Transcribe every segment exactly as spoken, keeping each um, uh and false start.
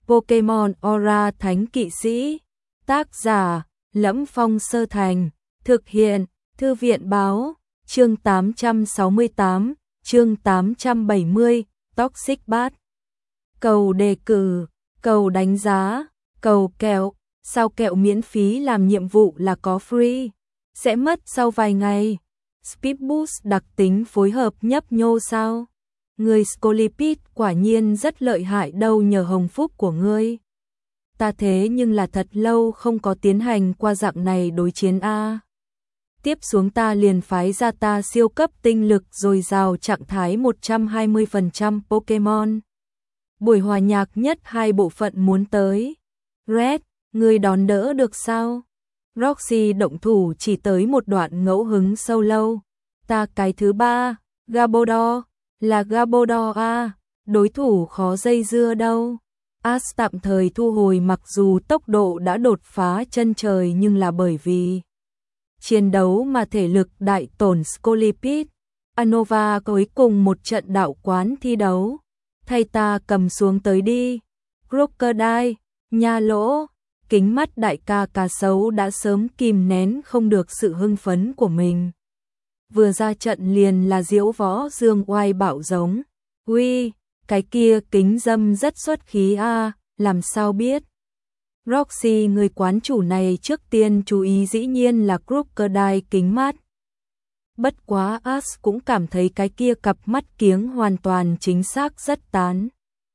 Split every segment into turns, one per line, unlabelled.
Pokemon Aura Thánh Kỵ Sĩ. Tác giả: Lẫm Phong Sơ Thành. Thực hiện: Thư viện báo. Chương tám trăm sáu mươi tám, chương tám trăm bảy mươi, Toxic Bat. Cầu đề cử, cầu đánh giá, cầu kẹo. Sao kẹo miễn phí làm nhiệm vụ là có free? Sẽ mất sau vài ngày. Speed Boost đặc tính phối hợp nhấp nhô sao? Người Scolipede quả nhiên rất lợi hại đâu nhờ hồng phúc của ngươi. Ta thế nhưng là thật lâu không có tiến hành qua dạng này đối chiến a. Tiếp xuống ta liền phái ra ta siêu cấp tinh lực dồi dào trạng thái một trăm hai mươi phần trăm Pokemon. Buổi hòa nhạc nhất hai bộ phận muốn tới. Red, ngươi đón đỡ được sao? Roxy động thủ chỉ tới một đoạn ngẫu hứng sâu lâu. Ta cái thứ ba, Gabodor, là Gabodor a, đối thủ khó dây dưa đâu. Ash tạm thời thu hồi mặc dù tốc độ đã đột phá chân trời nhưng là bởi vì chiến đấu mà thể lực đại tổn Scolipede. Anova cuối cùng một trận đạo quán thi đấu. Thay ta cầm xuống tới đi. Crocodile, nha lỗ, kính mắt đại ca cá sấu đã sớm kìm nén không được sự hưng phấn của mình. Vừa ra trận liền là diễu võ dương oai bạo giống. Uy, cái kia kính dâm rất xuất khí a, làm sao biết? Roxy người quán chủ này trước tiên chú ý dĩ nhiên là Crocodile kính mắt. Bất quá Ash cũng cảm thấy cái kia cặp mắt kiếng hoàn toàn chính xác rất tán.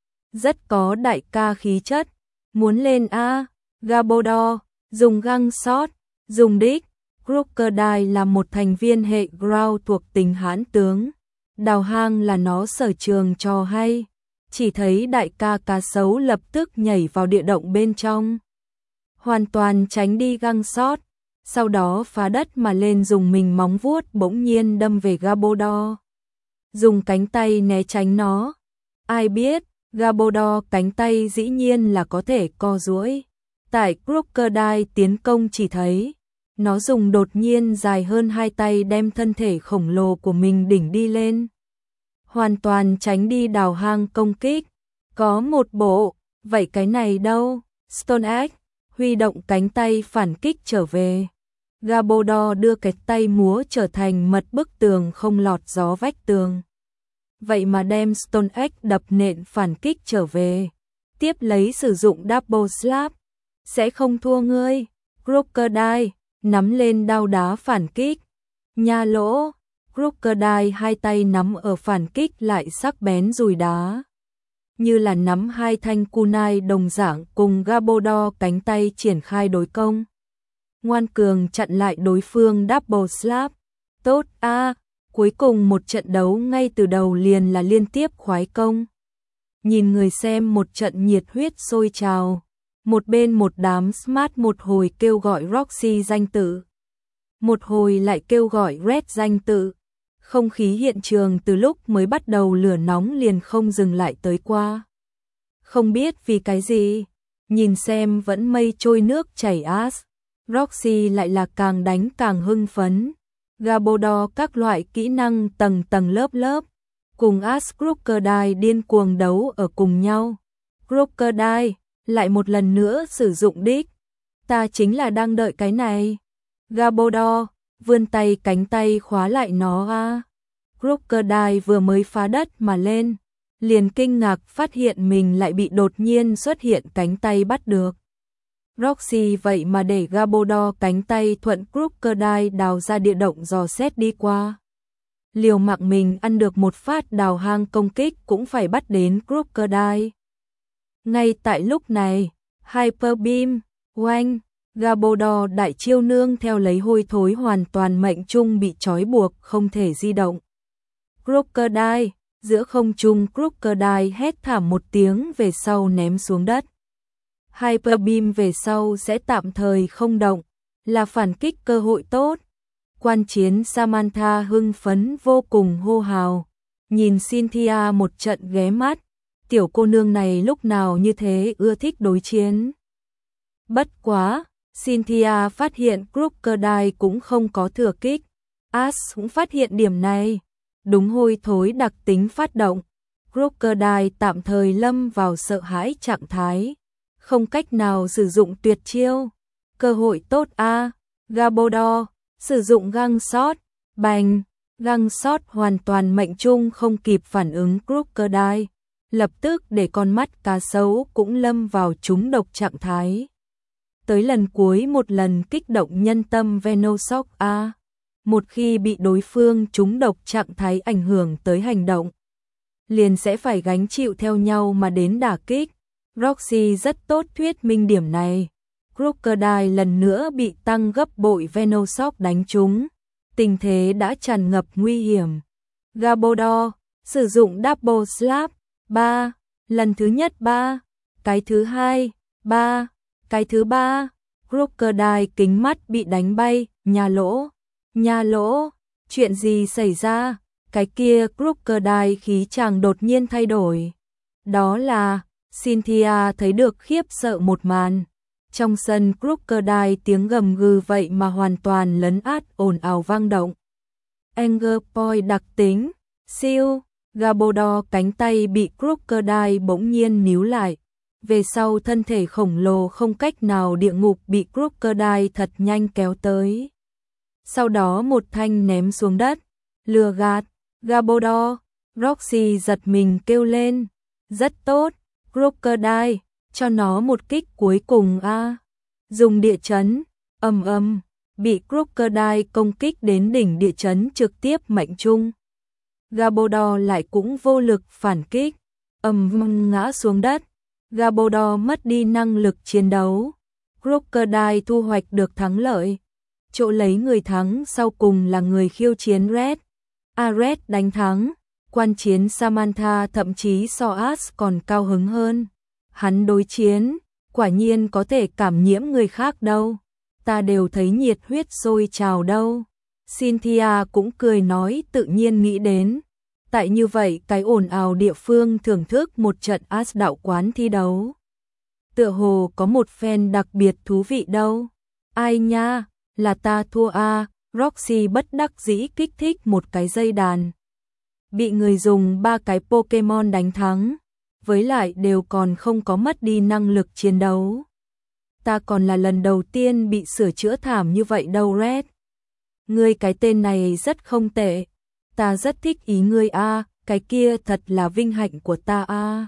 Rất có đại ca khí chất. Muốn lên a, Gabodor, dùng găng sót, dùng đích. Crocodile là một thành viên hệ Ground thuộc tính hãn tướng. Đào hang là nó sở trường trò hay. Chỉ thấy đại ca cá sấu lập tức nhảy vào địa động bên trong. Hoàn toàn tránh đi găng sót. Sau đó phá đất mà lên dùng mình móng vuốt bỗng nhiên đâm về Gabodor. Dùng cánh tay né tránh nó. Ai biết, Gabodor cánh tay dĩ nhiên là có thể co duỗi. Tại Crocodile tiến công chỉ thấy nó dùng đột nhiên dài hơn hai tay đem thân thể khổng lồ của mình đỉnh đi lên. Hoàn toàn tránh đi đào hang công kích. Có một bộ, vậy cái này đâu? Stone Axe, huy động cánh tay phản kích trở về. Gabodor đưa cái tay múa trở thành mật bức tường không lọt gió vách tường. Vậy mà đem Stone Axe đập nện phản kích trở về. Tiếp lấy sử dụng Double Slap. Sẽ không thua ngươi. Crocodile, nắm lên đao đá phản kích. Nha lỗ, Crocodile hai tay nắm ở phản kích lại sắc bén dùi đá. Như là nắm hai thanh kunai đồng dạng cùng Gabodor cánh tay triển khai đối công. Ngoan cường chặn lại đối phương Double Slap. Tốt a, à, cuối cùng một trận đấu ngay từ đầu liền là liên tiếp khoái công. Nhìn người xem một trận nhiệt huyết sôi trào. Một bên một đám smart một hồi kêu gọi Roxy danh tự. Một hồi lại kêu gọi Red danh tự. Không khí hiện trường từ lúc mới bắt đầu lửa nóng liền không dừng lại tới qua. Không biết vì cái gì, nhìn xem vẫn mây trôi nước chảy Ash. Roxy lại là càng đánh càng hưng phấn. Gabodor các loại kỹ năng tầng tầng lớp lớp. Cùng Ash Crocodile điên cuồng đấu ở cùng nhau. Crocodile lại một lần nữa sử dụng đích. Ta chính là đang đợi cái này. Gabodor vươn tay cánh tay khóa lại nó a. Crocodile vừa mới phá đất mà lên, liền kinh ngạc phát hiện mình lại bị đột nhiên xuất hiện cánh tay bắt được. Roxy vậy mà để Gabodor cánh tay thuận Crocodile đào ra địa động dò xét đi qua. Liều mạng mình ăn được một phát đào hang công kích cũng phải bắt đến Crocodile. Ngay tại lúc này, Hyper Beam, oanh, Gabodor đại chiêu nương theo lấy hôi thối hoàn toàn mệnh trung bị trói buộc không thể di động. Crocodile, giữa không trung Crocodile hét thảm một tiếng về sau ném xuống đất. Hyper Beam về sau sẽ tạm thời không động, là phản kích cơ hội tốt. Quan chiến Samantha hưng phấn vô cùng hô hào, nhìn Cynthia một trận ghé mắt, tiểu cô nương này lúc nào như thế ưa thích đối chiến. Bất quá, Cynthia phát hiện Crocodile cũng không có thừa kích. Ash cũng phát hiện điểm này. Đúng hôi thối đặc tính phát động. Crocodile tạm thời lâm vào sợ hãi trạng thái, không cách nào sử dụng tuyệt chiêu. Cơ hội tốt a, à. Gabodor sử dụng găng sót, bành, găng sót hoàn toàn mệnh trung không kịp phản ứng Crocodile, lập tức để con mắt cá sấu cũng lâm vào trúng độc trạng thái. Tới lần cuối một lần kích động nhân tâm Venoshock a, à. Một khi bị đối phương trúng độc trạng thái ảnh hưởng tới hành động, liền sẽ phải gánh chịu theo nhau mà đến đả kích. Roxy rất tốt thuyết minh điểm này. Crocodile lần nữa bị tăng gấp bội Venoshock đánh trúng, tình thế đã tràn ngập nguy hiểm. Gabodor sử dụng double slap, ba, lần thứ nhất ba, cái thứ hai, ba, cái thứ ba, Crocodile kính mắt bị đánh bay, nhà lỗ, nhà lỗ, chuyện gì xảy ra? Cái kia Crocodile khí chàng đột nhiên thay đổi. Đó là, Cynthia thấy được khiếp sợ một màn. Trong sân Crocodile tiếng gầm gừ vậy mà hoàn toàn lấn át ồn ào vang động. Anger Point đặc tính, siêu, Gabodor cánh tay bị Crocodile bỗng nhiên níu lại. Về sau thân thể khổng lồ không cách nào địa ngục bị Crocodile thật nhanh kéo tới. Sau đó một thanh ném xuống đất, lừa gạt, Gabodor, Roxy giật mình kêu lên, rất tốt, Crocodile, cho nó một kích cuối cùng a. À. Dùng địa chấn, ầm ầm, bị Crocodile công kích đến đỉnh địa chấn trực tiếp mệnh trung. Gabodor lại cũng vô lực phản kích, ầm vang ngã xuống đất. Gabodor mất đi năng lực chiến đấu. Crocodile thu hoạch được thắng lợi. Chỗ lấy người thắng sau cùng là người khiêu chiến Red. A Red đánh thắng. Quan chiến Samantha thậm chí so Ash còn cao hứng hơn. Hắn đối chiến, quả nhiên có thể cảm nhiễm người khác đâu. Ta đều thấy nhiệt huyết sôi trào đâu. Cynthia cũng cười nói tự nhiên nghĩ đến. Tại như vậy cái ồn ào địa phương thưởng thức một trận Ash đạo quán thi đấu. Tựa hồ có một fan đặc biệt thú vị đâu. Ai nha, là ta thua a. À. Roxy bất đắc dĩ kích thích một cái dây đàn. Bị người dùng ba cái Pokemon đánh thắng. Với lại đều còn không có mất đi năng lực chiến đấu. Ta còn là lần đầu tiên bị sửa chữa thảm như vậy đâu Red. Ngươi cái tên này rất không tệ. Ta rất thích ý ngươi a, à, cái kia thật là vinh hạnh của ta a. À.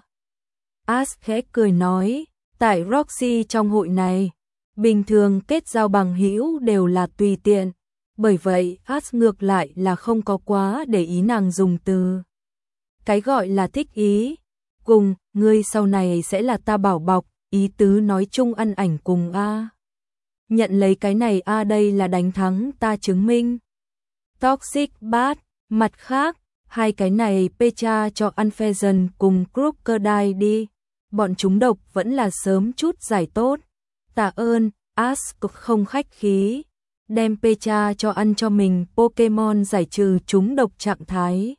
Ash khẽ cười nói, tại Roxy trong hội này, bình thường kết giao bằng hữu đều là tùy tiện, bởi vậy Ash ngược lại là không có quá để ý nàng dùng từ. Cái gọi là thích ý, cùng, ngươi sau này sẽ là ta bảo bọc, ý tứ nói chung ăn ảnh cùng a. À. Nhận lấy cái này a, à, đây là đánh thắng ta chứng minh. Toxic Bat. Mặt khác, hai cái này Pecha cho Unfezant cùng Crocodile đi. Bọn chúng độc vẫn là sớm chút giải tốt. Tạ ơn, Ash không khách khí. Đem Pecha cho ăn cho mình Pokemon giải trừ chúng độc trạng thái.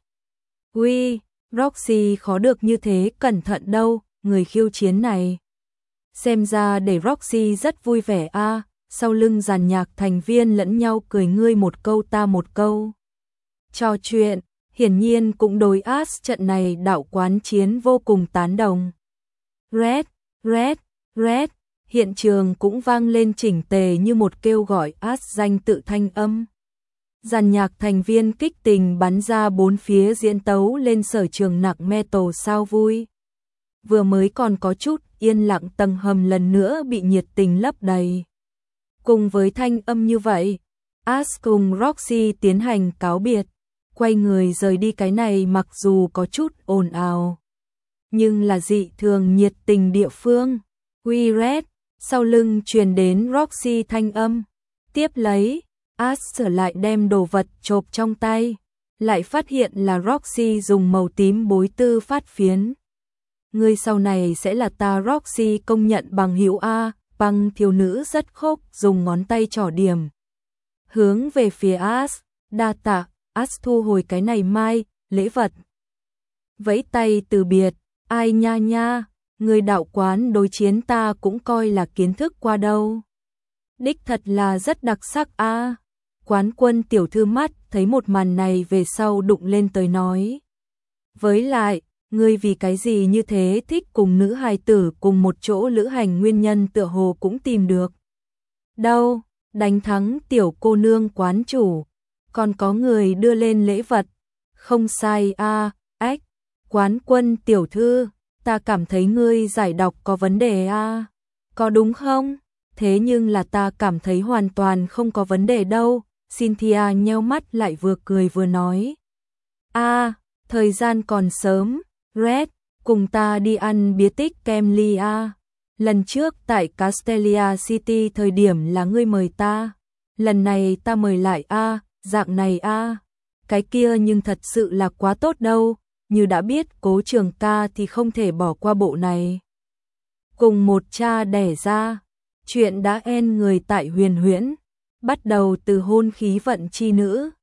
Ui, Roxy khó được như thế cẩn thận đâu, người khiêu chiến này. Xem ra để Roxy rất vui vẻ a. À, sau lưng dàn nhạc thành viên lẫn nhau cười ngươi một câu ta một câu. Trò chuyện, hiển nhiên cũng đối Ash trận này đạo quán chiến vô cùng tán đồng. Red, Red, Red, hiện trường cũng vang lên chỉnh tề như một kêu gọi Ash danh tự thanh âm. Dàn nhạc thành viên kích tình bắn ra bốn phía diễn tấu lên sở trường nặng metal sao vui. Vừa mới còn có chút yên lặng tầng hầm lần nữa bị nhiệt tình lấp đầy. Cùng với thanh âm như vậy, Ash cùng Roxy tiến hành cáo biệt. Quay người rời đi cái này mặc dù có chút ồn ào, nhưng là dị thường nhiệt tình địa phương. We Red, sau lưng truyền đến Roxy thanh âm. Tiếp lấy, Ash trở lại đem đồ vật chộp trong tay, lại phát hiện là Roxy dùng màu tím bối tư phát phiến. Ngươi sau này sẽ là ta Roxy công nhận bằng hữu a, bằng thiếu nữ rất khốc dùng ngón tay trỏ điểm. Hướng về phía Ash, đa tạ. Ash thu hồi cái này mai, lễ vật. Vẫy tay từ biệt, ai nha nha, người đạo quán đối chiến ta cũng coi là kiến thức qua đâu. Đích thật là rất đặc sắc a. À. Quán quân tiểu thư mắt thấy một màn này về sau đụng lên tới nói. Với lại, ngươi vì cái gì như thế thích cùng nữ hài tử cùng một chỗ lữ hành, nguyên nhân tựa hồ cũng tìm được. Đâu, đánh thắng tiểu cô nương quán chủ, còn có người đưa lên lễ vật. Không sai a, ách, quán quân tiểu thư, ta cảm thấy ngươi giải đọc có vấn đề a. Có đúng không? Thế nhưng là ta cảm thấy hoàn toàn không có vấn đề đâu. Cynthia nheo mắt lại vừa cười vừa nói. A, thời gian còn sớm, Red, cùng ta đi ăn bía tích kem ly a. Lần trước tại Castelia City thời điểm là ngươi mời ta, lần này ta mời lại a, dạng này a. Cái kia nhưng thật sự là quá tốt đâu, như đã biết Cố Trường ca thì không thể bỏ qua bộ này. Cùng một cha đẻ ra, chuyện đã en người tại Huyền Huyễn, bắt đầu từ hôn khí vận chi nữ,